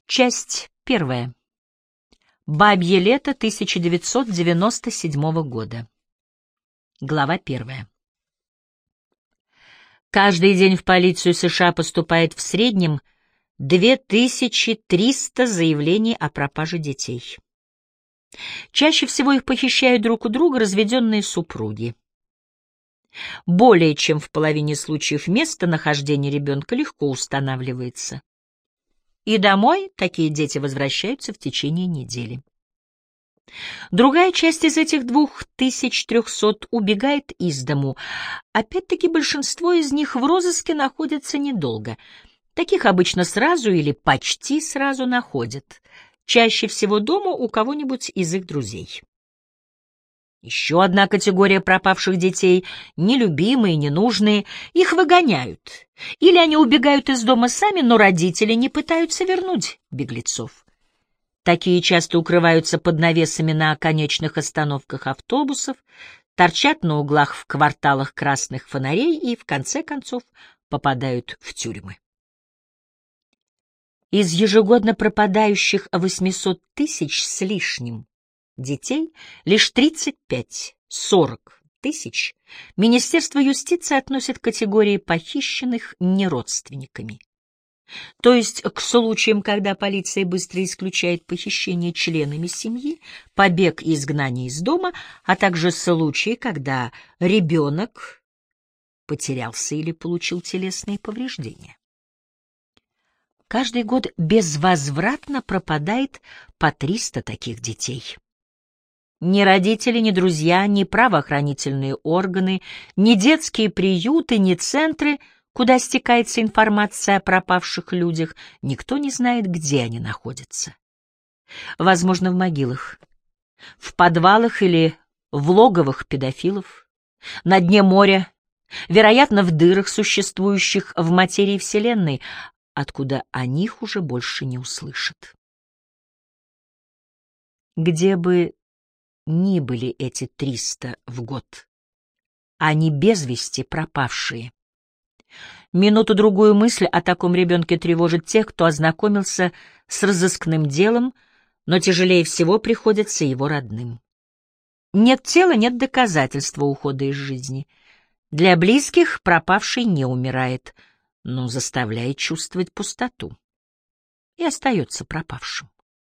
Часть первая. Бабье лето 1997 года. Глава первая. Каждый день в полицию США поступает в среднем 2300 заявлений о пропаже детей. Чаще всего их похищают друг у друга разведенные супруги. Более чем в половине случаев местонахождение ребенка легко устанавливается. И домой такие дети возвращаются в течение недели. Другая часть из этих 2300 убегает из дому. Опять-таки большинство из них в розыске находятся недолго. Таких обычно сразу или почти сразу находят. Чаще всего дома у кого-нибудь из их друзей. Еще одна категория пропавших детей — нелюбимые, ненужные. Их выгоняют. Или они убегают из дома сами, но родители не пытаются вернуть беглецов. Такие часто укрываются под навесами на конечных остановках автобусов, торчат на углах в кварталах красных фонарей и, в конце концов, попадают в тюрьмы. Из ежегодно пропадающих 800 тысяч с лишним детей лишь 35-40 тысяч Министерство юстиции относит к категории похищенных неродственниками. То есть к случаям, когда полиция быстро исключает похищение членами семьи, побег и изгнание из дома, а также случаи, когда ребенок потерялся или получил телесные повреждения. Каждый год безвозвратно пропадает по 300 таких детей. Ни родители, ни друзья, ни правоохранительные органы, ни детские приюты, ни центры, куда стекается информация о пропавших людях, никто не знает, где они находятся. Возможно, в могилах, в подвалах или в логовах педофилов, на дне моря, вероятно, в дырах, существующих в материи Вселенной, откуда о них уже больше не услышат. Где бы ни были эти 300 в год, они без вести пропавшие. Минуту-другую мысль о таком ребенке тревожит тех, кто ознакомился с разыскным делом, но тяжелее всего приходится его родным. Нет тела — нет доказательства ухода из жизни. Для близких пропавший не умирает, но заставляет чувствовать пустоту и остается пропавшим.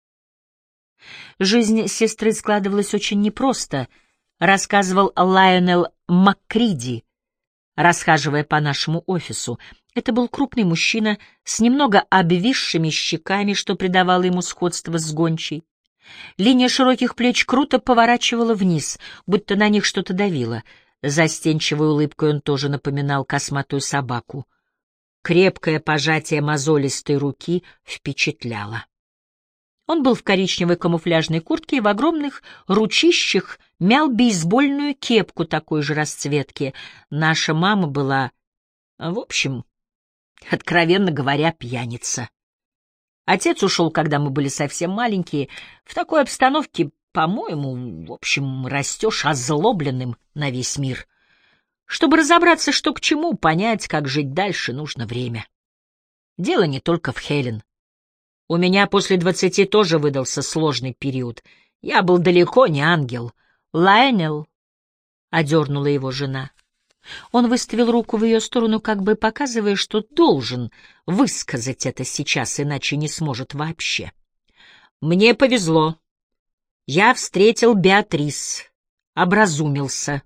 Жизнь сестры складывалась очень непросто, рассказывал Лайонел Маккриди, расхаживая по нашему офису. Это был крупный мужчина с немного обвисшими щеками, что придавало ему сходство с гончей. Линия широких плеч круто поворачивала вниз, будто на них что-то давило. Застенчивой улыбкой он тоже напоминал косматую собаку. Крепкое пожатие мозолистой руки впечатляло. Он был в коричневой камуфляжной куртке и в огромных ручищах мял бейсбольную кепку такой же расцветки. Наша мама была, в общем, откровенно говоря, пьяница. Отец ушел, когда мы были совсем маленькие. В такой обстановке, по-моему, в общем, растешь озлобленным на весь мир. Чтобы разобраться, что к чему, понять, как жить дальше, нужно время. Дело не только в Хелен. У меня после 20 тоже выдался сложный период. Я был далеко не ангел. Лайонел, — одернула его жена. Он выставил руку в ее сторону, как бы показывая, что должен высказать это сейчас, иначе не сможет вообще. Мне повезло. Я встретил Беатрис, образумился.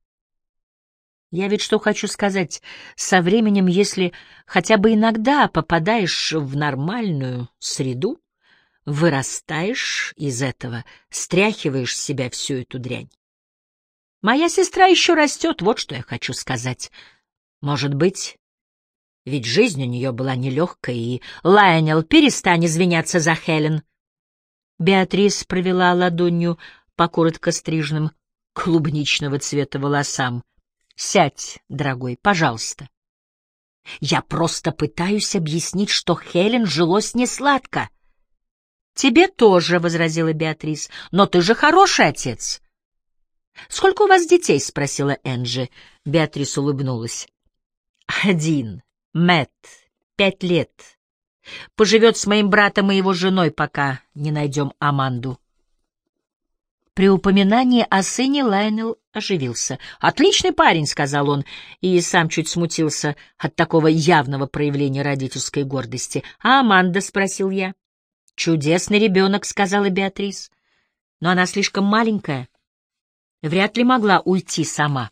Я ведь что хочу сказать, со временем, если хотя бы иногда попадаешь в нормальную среду, вырастаешь из этого, стряхиваешь с себя всю эту дрянь. Моя сестра еще растет, вот что я хочу сказать. Может быть, ведь жизнь у нее была нелегкая, и... Лайонел, перестань извиняться за Хелен. Беатрис провела ладонью по коротко стриженным клубничного цвета волосам. Сядь, дорогой, пожалуйста. Я просто пытаюсь объяснить, что Хелен жилось несладко. Тебе тоже, — возразила Беатрис, — но ты же хороший отец. Сколько у вас детей? — спросила Энджи. Беатрис улыбнулась. 1, Мэтт, 5 лет. Поживет с моим братом и его женой, пока не найдем Аманду. При упоминании о сыне Лайонел оживился. «Отличный парень», — сказал он, и сам чуть смутился от такого явного проявления родительской гордости. «А Аманда?» — спросил я. «Чудесный ребенок», — сказала Беатрис. «Но она слишком маленькая. Вряд ли могла уйти сама».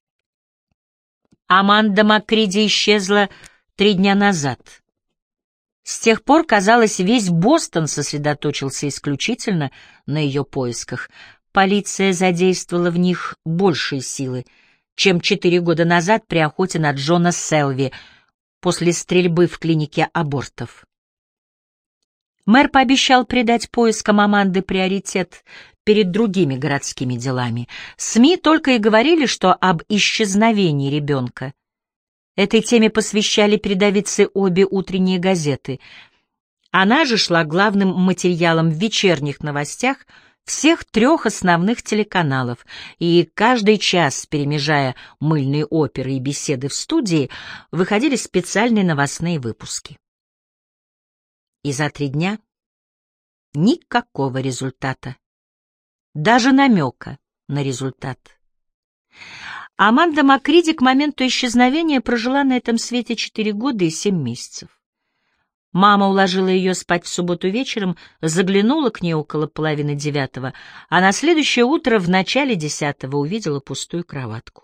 Аманда Маккриди исчезла 3 дня назад. С тех пор, казалось, весь Бостон сосредоточился исключительно на ее поисках. Полиция задействовала в них большие силы, чем 4 года назад при охоте на Джона Селви после стрельбы в клинике абортов. Мэр пообещал придать поискам Аманды приоритет перед другими городскими делами. СМИ только и говорили, что об исчезновении ребенка. Этой теме посвящали передовицы обе утренние газеты. Она же шла главным материалом в вечерних новостях всех 3 основных телеканалов, и каждый час, перемежая мыльные оперы и беседы в студии, выходили специальные новостные выпуски. И за 3 дня никакого результата, даже намека на результат. Аманда Маккриди к моменту исчезновения прожила на этом свете 4 года и 7 месяцев. Мама уложила ее спать в субботу вечером, заглянула к ней около 8:30, а на следующее утро в начале 10-го увидела пустую кроватку.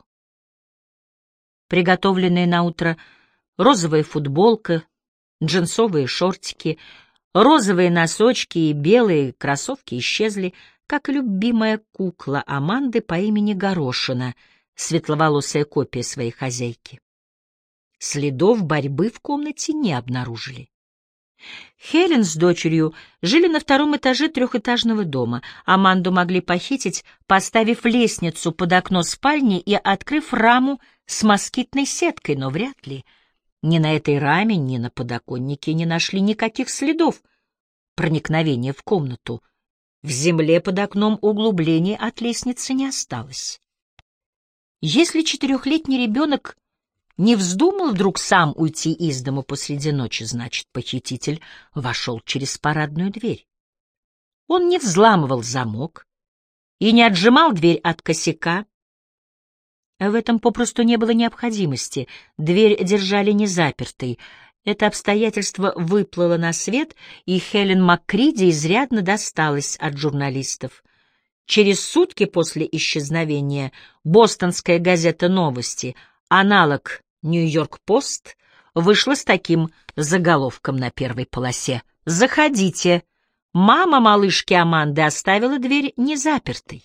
Приготовленная на утро розовая футболка, джинсовые шортики, розовые носочки и белые кроссовки исчезли, как и любимая кукла Аманды по имени Горошина, светловолосая копия своей хозяйки. Следов борьбы в комнате не обнаружили. Хелен с дочерью жили на 2-м этаже 3-этажного дома. Аманду могли похитить, поставив лестницу под окно спальни и открыв раму с москитной сеткой, но вряд ли. Ни на этой раме, ни на подоконнике не нашли никаких следов проникновения в комнату. В земле под окном углублений от лестницы не осталось. Если 4-летний ребенок не вздумал вдруг сам уйти из дома посреди ночи, значит, похититель вошел через парадную дверь. Он не взламывал замок и не отжимал дверь от косяка. В этом попросту не было необходимости, дверь держали незапертой. Это обстоятельство выплыло на свет, и Хелен Маккриди изрядно досталось от журналистов. Через сутки после исчезновения бостонская газета «Новости», аналог «Нью-Йорк-Пост», вышла с таким заголовком на первой полосе: «Заходите! Мама малышки Аманды оставила дверь незапертой».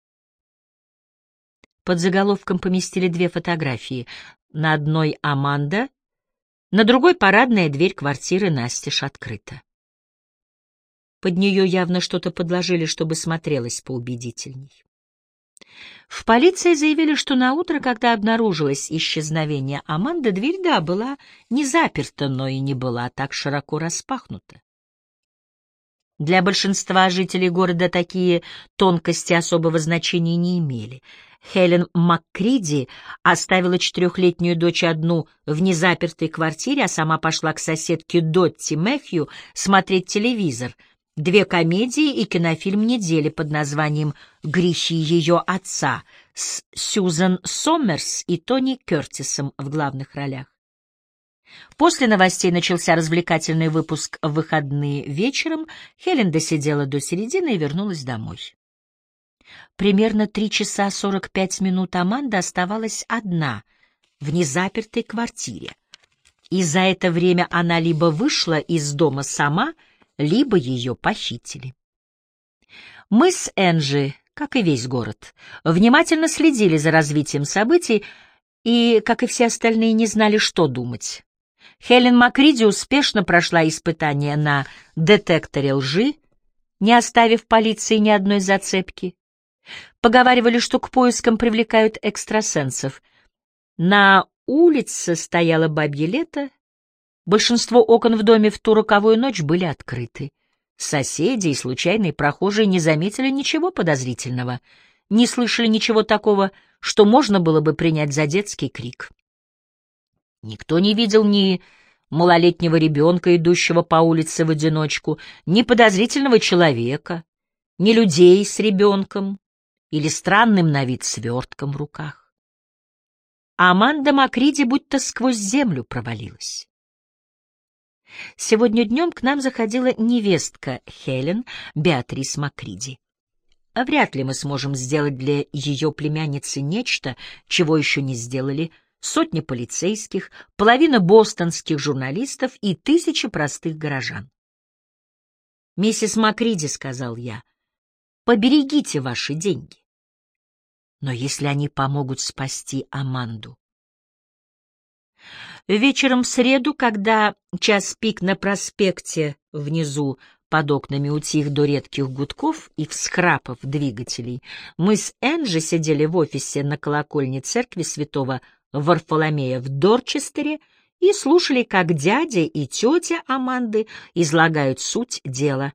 Под заголовком поместили 2 фотографии. На одной Аманда, на другой парадная дверь квартиры настежь открыта. Под нее явно что-то подложили, чтобы смотрелось поубедительней. В полиции заявили, что на утро, когда обнаружилось исчезновение Аманды, дверь, да, была не заперта, но и не была так широко распахнута. Для большинства жителей города такие тонкости особого значения не имели. Хелен Маккриди оставила 4-летнюю дочь одну в незапертой квартире, а сама пошла к соседке Дотти Мэхью смотреть телевизор, 2 комедии и кинофильм недели под названием «Грехи ее отца» с Сьюзан Сомерс и Тони Кёртисом в главных ролях. После новостей начался развлекательный выпуск в выходные вечером. Хелен досидела до середины и вернулась домой. Примерно 3 часа 45 минут Аманда оставалась одна в незапертой квартире, и за это время она либо вышла из дома сама, либо ее похитили. Мы с Энджи, как и весь город, внимательно следили за развитием событий и, как и все остальные, не знали, что думать. Хелен Маккриди успешно прошла испытание на детекторе лжи, не оставив полиции ни одной зацепки. Поговаривали, что к поискам привлекают экстрасенсов. На улице стояло бабье лето, большинство окон в доме в ту роковую ночь были открыты. Соседи и случайные прохожие не заметили ничего подозрительного, не слышали ничего такого, что можно было бы принять за детский крик. Никто не видел ни малолетнего ребенка, идущего по улице в одиночку, ни подозрительного человека, ни людей с ребенком или странным на вид свертком в руках. А Аманда Макриди будто сквозь землю провалилась. Сегодня днем к нам заходила невестка Хелен, Беатрис Макриди. Вряд ли мы сможем сделать для ее племянницы нечто, чего еще не сделали сотни полицейских, половина бостонских журналистов и тысячи простых горожан. «Миссис Макриди», — сказал я, — «поберегите ваши деньги. Но если они помогут спасти Аманду...» Вечером в среду, когда час пик на проспекте внизу под окнами утих до редких гудков и всхрапов двигателей, мы с Энджи сидели в офисе на колокольне церкви святого Варфоломея в Дорчестере и слушали, как дядя и тетя Аманды излагают суть дела.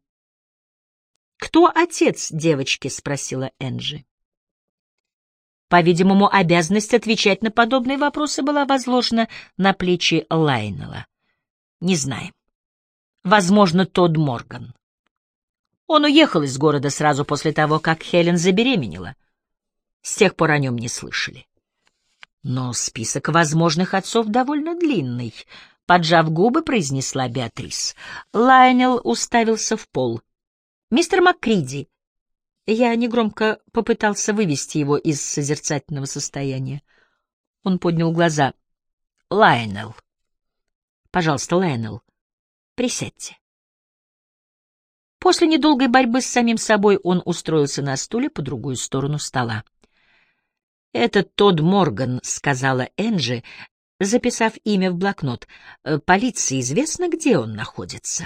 «Кто отец девочки?» — спросила Энджи. По-видимому, обязанность отвечать на подобные вопросы была возложена на плечи Лайнела. «Не знаем. Возможно, Тодд Морган. Он уехал из города сразу после того, как Хелен забеременела. С тех пор о нем не слышали. Но список возможных отцов довольно длинный», — поджав губы, произнесла Беатрис. Лайнел уставился в пол. «Мистер Маккриди». Я негромко попытался вывести его из созерцательного состояния. Он поднял глаза. «Лайнел. Пожалуйста, Лайнел, присядьте». После недолгой борьбы с самим собой он устроился на стуле по другую сторону стола. «Это Тодд Морган», — сказала Энджи, записав имя в блокнот. «Полиции известно, где он находится?»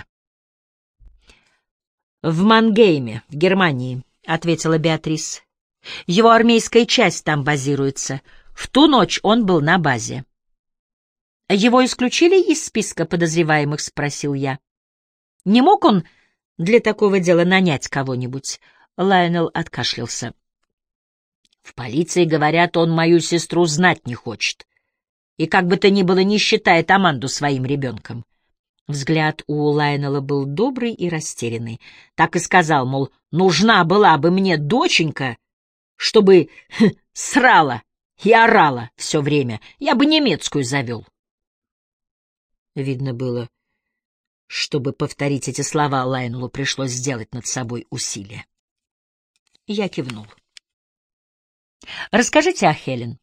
«В Мангейме, в Германии», — ответила Беатрис. «Его армейская часть там базируется. В ту ночь он был на базе». «Его исключили из списка подозреваемых?» — спросил я. «Не мог он для такого дела нанять кого-нибудь?» Лайонел откашлялся. «В полиции говорят, он мою сестру знать не хочет. И как бы то ни было, не считает Аманду своим ребенком». Взгляд у Лайонела был добрый и растерянный. Так и сказал, мол, нужна была бы мне доченька, чтобы срала и орала все время. Я бы немецкую завел. Видно было, чтобы повторить эти слова, Лайонелу пришлось сделать над собой усилие. Я кивнул. «Расскажите о Хелен».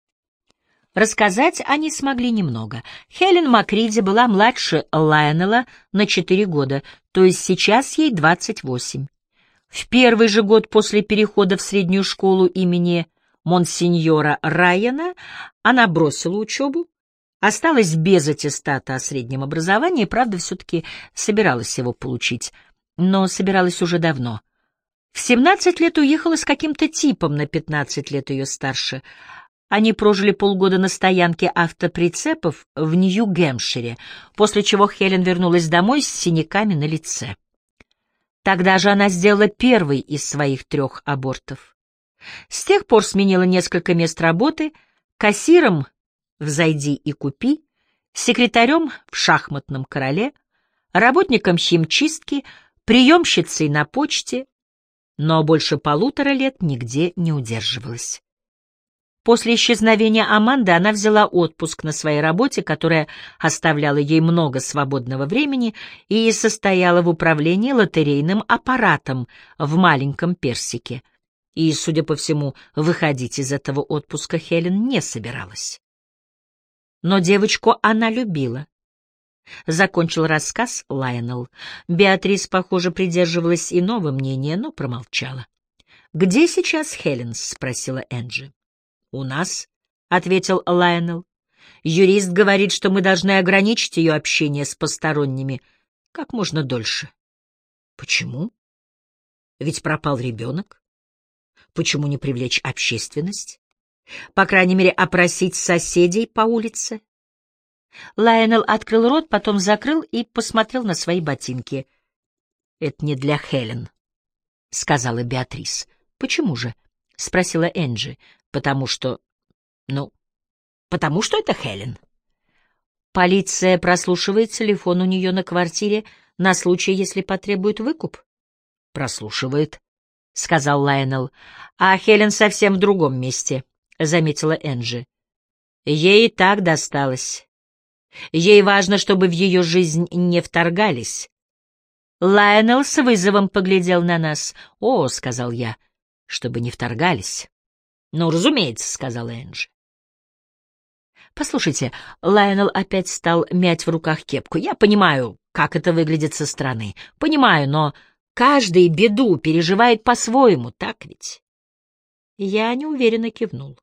Рассказать они смогли немного. Хелен Макриди была младше Лайонела на 4 года, то есть сейчас ей 28. В первый же год после перехода в среднюю школу имени монсеньора Райана она бросила учебу, осталась без аттестата о среднем образовании, правда, все-таки собиралась его получить, но собиралась уже давно. В 17 лет уехала с каким-то типом на 15 лет ее старше. Они прожили полгода на стоянке автоприцепов в Нью-Гэмпшире, после чего Хелен вернулась домой с синяками на лице. Тогда же она сделала первый из своих 3 абортов. С тех пор сменила несколько мест работы: кассиром в «Зайди и купи», секретарем в «Шахматном короле», работником химчистки, приемщицей на почте, но больше 1,5 лет нигде не удерживалась. После исчезновения Аманды она взяла отпуск на своей работе, которая оставляла ей много свободного времени, и состояла в управлении лотерейным аппаратом в маленьком Персике. И, судя по всему, выходить из этого отпуска Хелен не собиралась. Но девочку она любила. Закончил рассказ Лайонел. Беатрис, похоже, придерживалась иного мнения, но промолчала. «Где сейчас Хелен?» — спросила Энджи. «У нас», — ответил Лайонел. «Юрист говорит, что мы должны ограничить ее общение с посторонними как можно дольше». «Почему? Ведь пропал ребенок. Почему не привлечь общественность? По крайней мере, опросить соседей по улице?» Лайонел открыл рот, потом закрыл и посмотрел на свои ботинки. «Это не для Хелен», — сказала Беатрис. «Почему же?» — спросила Энджи. «Потому что... потому что это Хелен». Полиция прослушивает телефон у нее на квартире на случай, если потребует выкуп. Прослушивает, — сказал Лайонелл. А Хелен совсем в другом месте, — заметила Энджи. Ей и так досталось. Ей важно, чтобы в ее жизнь не вторгались. Лайонелл с вызовом поглядел на нас. «О», — сказал я, — «чтобы не вторгались». «Ну, разумеется», — сказала Энджи. «Послушайте», — Лайонелл опять стал мять в руках кепку. «Я понимаю, как это выглядит со стороны. Понимаю, но каждый беду переживает по-своему, так ведь?» Я неуверенно кивнул.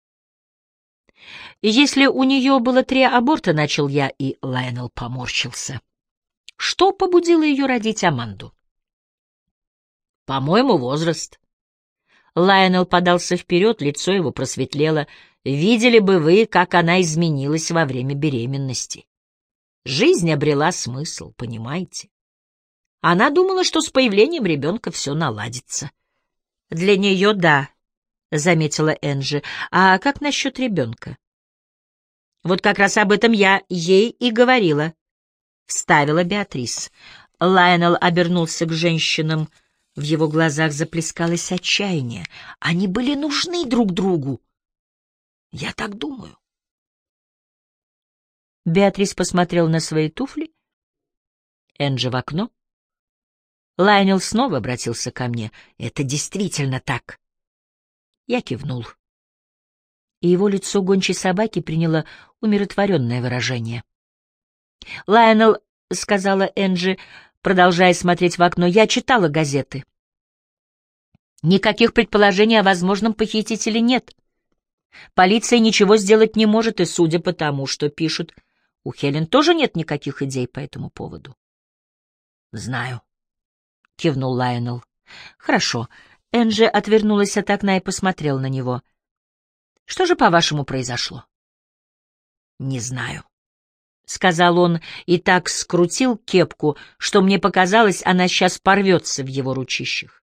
«Если у нее было 3 аборта», — начал я, и Лайонелл поморщился. «Что побудило ее родить Аманду?» «По-моему, возраст». Лайонелл подался вперед, лицо его просветлело. «Видели бы вы, как она изменилась во время беременности. Жизнь обрела смысл, понимаете? Она думала, что с появлением ребенка все наладится». «Для нее — да», — заметила Энджи. «А как насчет ребенка?» «Вот как раз об этом я ей и говорила», — вставила Беатрис. Лайонелл обернулся к женщинам. В его глазах заплескалось отчаяние. Они были нужны друг другу. Я так думаю. Беатрис посмотрел на свои туфли. Энджи в окно. Лайонелл снова обратился ко мне. «Это действительно так». Я кивнул. И его лицо гончей собаки приняло умиротворенное выражение. «Лайонелл», — сказала Энджи, продолжая смотреть в окно, — «я читала газеты. Никаких предположений о возможном похитителе нет. Полиция ничего сделать не может, и, судя по тому, что пишут, у Хелен тоже нет никаких идей по этому поводу». «Знаю», — кивнул Лайонелл. «Хорошо». Энджи отвернулась от окна и посмотрела на него. «Что же, по-вашему, произошло?» «Не знаю», — сказал он и так скрутил кепку, что мне показалось, она сейчас порвется в его ручищах.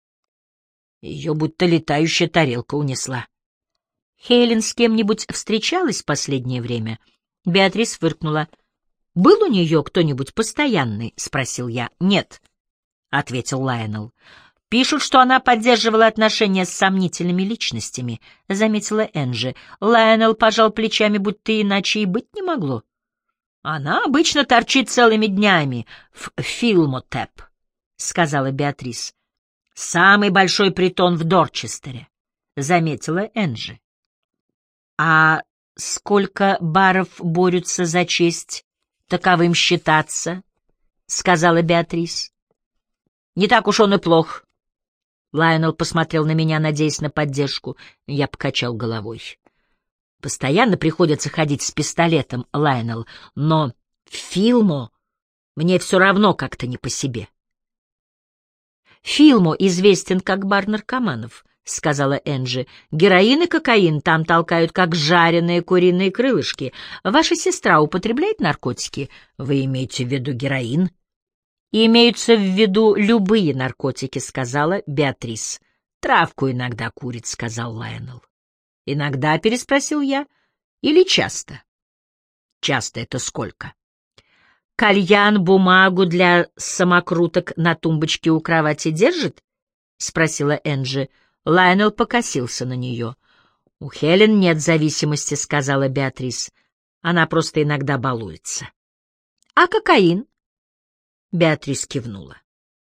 Ее будто летающая тарелка унесла. «Хейлен с кем-нибудь встречалась в последнее время?» Беатрис фыркнула. «Был у нее кто-нибудь постоянный?» — спросил я. «Нет», — ответил Лайонелл. «Пишут, что она поддерживала отношения с сомнительными личностями», — заметила Энджи. Лайонелл пожал плечами, будто иначе и быть не могло. «Она обычно торчит целыми днями в Филмотеп», — сказала Беатрис. «Самый большой притон в Дорчестере», — заметила Энджи. «А сколько баров борются за честь таковым считаться?» — сказала Беатрис. «Не так уж он и плох». Лайонелл посмотрел на меня, надеясь на поддержку. Я покачал головой. «Постоянно приходится ходить с пистолетом, Лайонелл, но Филмо мне все равно как-то не по себе». «Филмо известен как бар наркоманов», — сказала Энджи. «Героин и кокаин там толкают, как жареные куриные крылышки. Ваша сестра употребляет наркотики? Вы имеете в виду героин?» «Имеются в виду любые наркотики», — сказала Беатрис. «Травку иногда курит», — сказал Лайонелл. «Иногда?» — переспросил я. «Или часто?» «Часто — это сколько?» «Кальян бумагу для самокруток на тумбочке у кровати держит?» — спросила Энджи. Лайонелл покосился на нее. «У Хелен нет зависимости», — сказала Беатрис. «Она просто иногда балуется». «А кокаин?» Беатрис кивнула.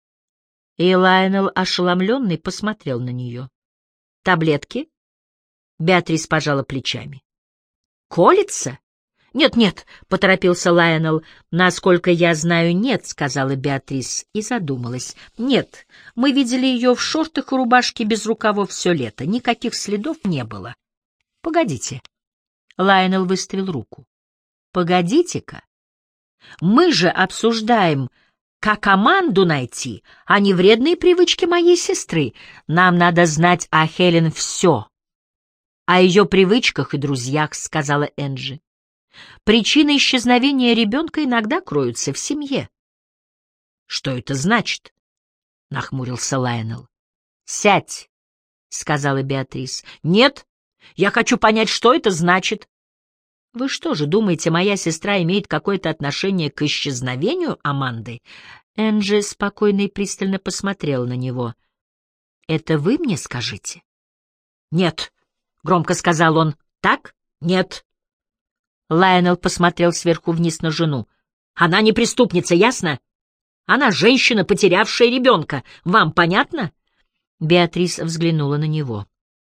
И Лайонелл, ошеломленный, посмотрел на нее. «Таблетки?» Беатрис пожала плечами. «Колется?» «Нет-нет», — поторопился Лайонелл. «Насколько я знаю, нет», — сказала Беатрис и задумалась. «Нет, мы видели ее в шортах и рубашке без рукавов все лето. Никаких следов не было». «Погодите». Лайонелл выставил руку. «Погодите-ка. Мы же обсуждаем, как Аманду найти, а не вредные привычки моей сестры. Нам надо знать о Хелен все. О ее привычках и друзьях», — сказала Энджи. «Причины исчезновения ребенка иногда кроются в семье». «Что это значит?» — нахмурился Лайонелл. «Сядь», — сказала Беатрис. «Нет, я хочу понять, что это значит». Вы что же думаете, моя сестра имеет какое-то отношение к исчезновению Аманды? Энджи спокойно и пристально посмотрел на него. Это вы мне скажите? Нет, громко сказал он. Так? Нет. Лайонелл посмотрел сверху вниз на жену. Она не преступница, ясно? Она женщина, потерявшая ребенка. Вам понятно? Беатрис взглянула на него.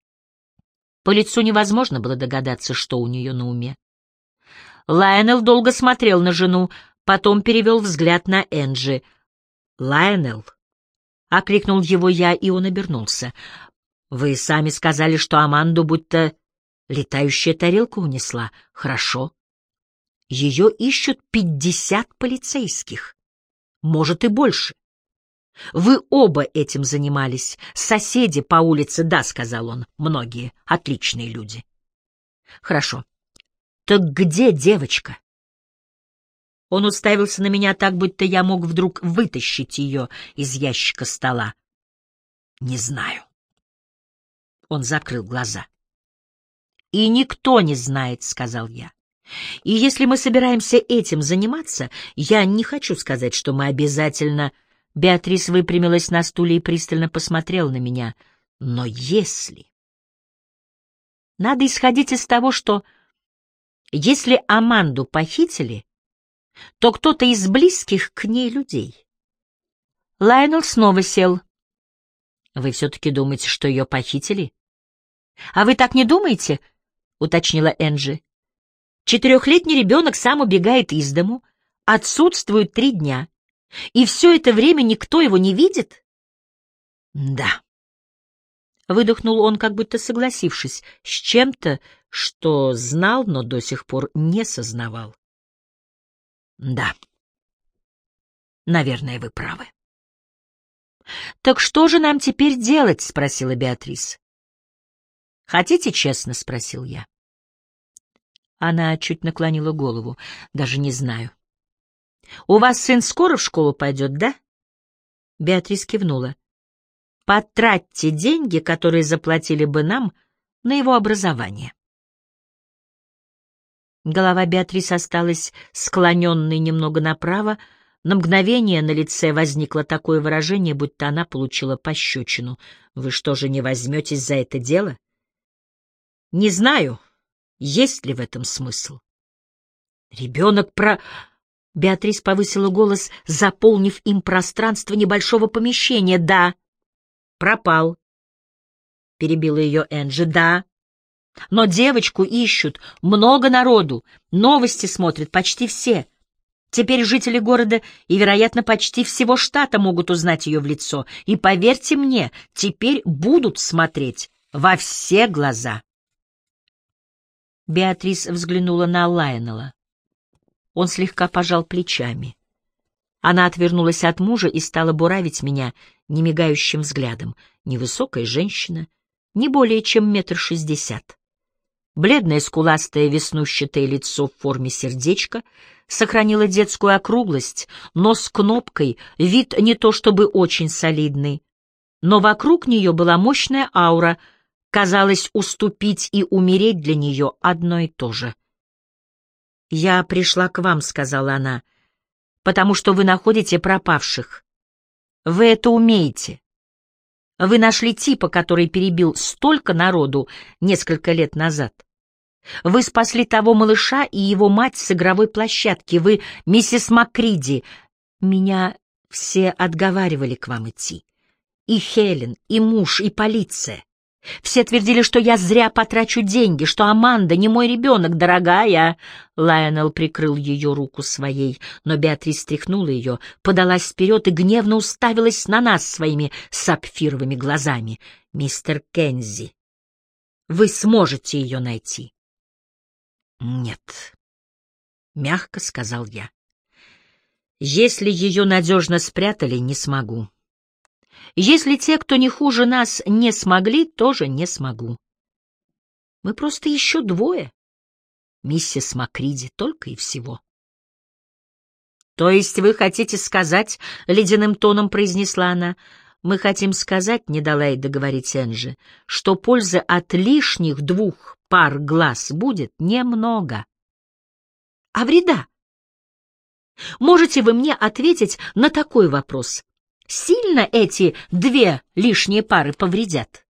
По лицу невозможно было догадаться, что у нее на уме. Лайонелл долго смотрел на жену, потом перевел взгляд на Энджи. «Лайонелл!» — окликнул его я, и он обернулся. «Вы сами сказали, что Аманду будто летающая тарелка унесла. Хорошо. Ее ищут 50 полицейских. Может, и больше. Вы оба этим занимались. Соседи по улице, да, — сказал он, — многие, отличные люди. Хорошо. Так где девочка?» Он уставился на меня так, будто я мог вдруг вытащить ее из ящика стола. «Не знаю». Он закрыл глаза. «И никто не знает», — сказал я. «И если мы собираемся этим заниматься, я не хочу сказать, что мы обязательно...» Беатрис выпрямилась на стуле и пристально посмотрела на меня. «Но если...» Надо исходить из того, что если Аманду похитили, то кто-то из близких к ней людей. Лайонелл снова сел. «Вы все-таки думаете, что ее похитили?» «А вы так не думаете?» — уточнила Энджи. 4-летний ребенок сам убегает из дому, отсутствует 3 дня, и все это время никто его не видит? Да. Выдохнул он, как будто согласившись с чем-то, что знал, но до сих пор не сознавал. Да. Наверное, вы правы. Так что же нам теперь делать? — спросила Беатрис. Хотите честно? — спросил я. Она чуть наклонила голову. Даже не знаю. У вас сын скоро в школу пойдет, да? Беатрис кивнула. Потратьте деньги, которые заплатили бы нам, на его образование. Голова Беатрис осталась склоненной немного направо. На мгновение на лице возникло такое выражение, будто она получила пощечину. Вы что же не возьметесь за это дело? Не знаю, есть ли в этом смысл. Ребенок Беатрис повысила голос, заполнив им пространство небольшого помещения. Да, пропал. Перебила ее Энджи. Да. Но девочку ищут, много народу, новости смотрят почти все. Теперь жители города и, вероятно, почти всего штата могут узнать ее в лицо. И, поверьте мне, теперь будут смотреть во все глаза. Беатрис взглянула на Лайонелла. Он слегка пожал плечами. Она отвернулась от мужа и стала буравить меня немигающим взглядом. Невысокая женщина, не более чем 1,60 м. Бледное скуластое веснущатое лицо в форме сердечка сохранило детскую округлость, нос с кнопкой, вид не то чтобы очень солидный. Но вокруг нее была мощная аура, казалось, уступить и умереть для нее одно и то же. «Я пришла к вам», — сказала она, — «потому что вы находите пропавших. Вы это умеете. Вы нашли типа, который перебил столько народу несколько лет назад. Вы спасли того малыша и его мать с игровой площадки. Вы миссис Макриди. Меня все отговаривали к вам идти. И Хелен, и муж, и полиция. Все твердили, что я зря потрачу деньги, что Аманда не мой ребенок, дорогая». Лайонелл прикрыл ее руку своей, но Беатрис стряхнула ее, подалась вперед и гневно уставилась на нас своими сапфировыми глазами. «Мистер Кензи, вы сможете ее найти?» «Нет», — мягко сказал я. «Если ее надежно спрятали, не смогу. Если те, кто не хуже нас, не смогли, тоже не смогу. Мы просто еще 2, миссис Макриди, только и всего». «То есть вы хотите сказать, — ледяным тоном произнесла она, — мы хотим сказать, — не дала ей договорить Энджи, — что пользы от лишних 2 пар глаз будет немного». а вреда? Можете вы мне ответить на такой вопрос? Сильно эти 2 лишние пары повредят?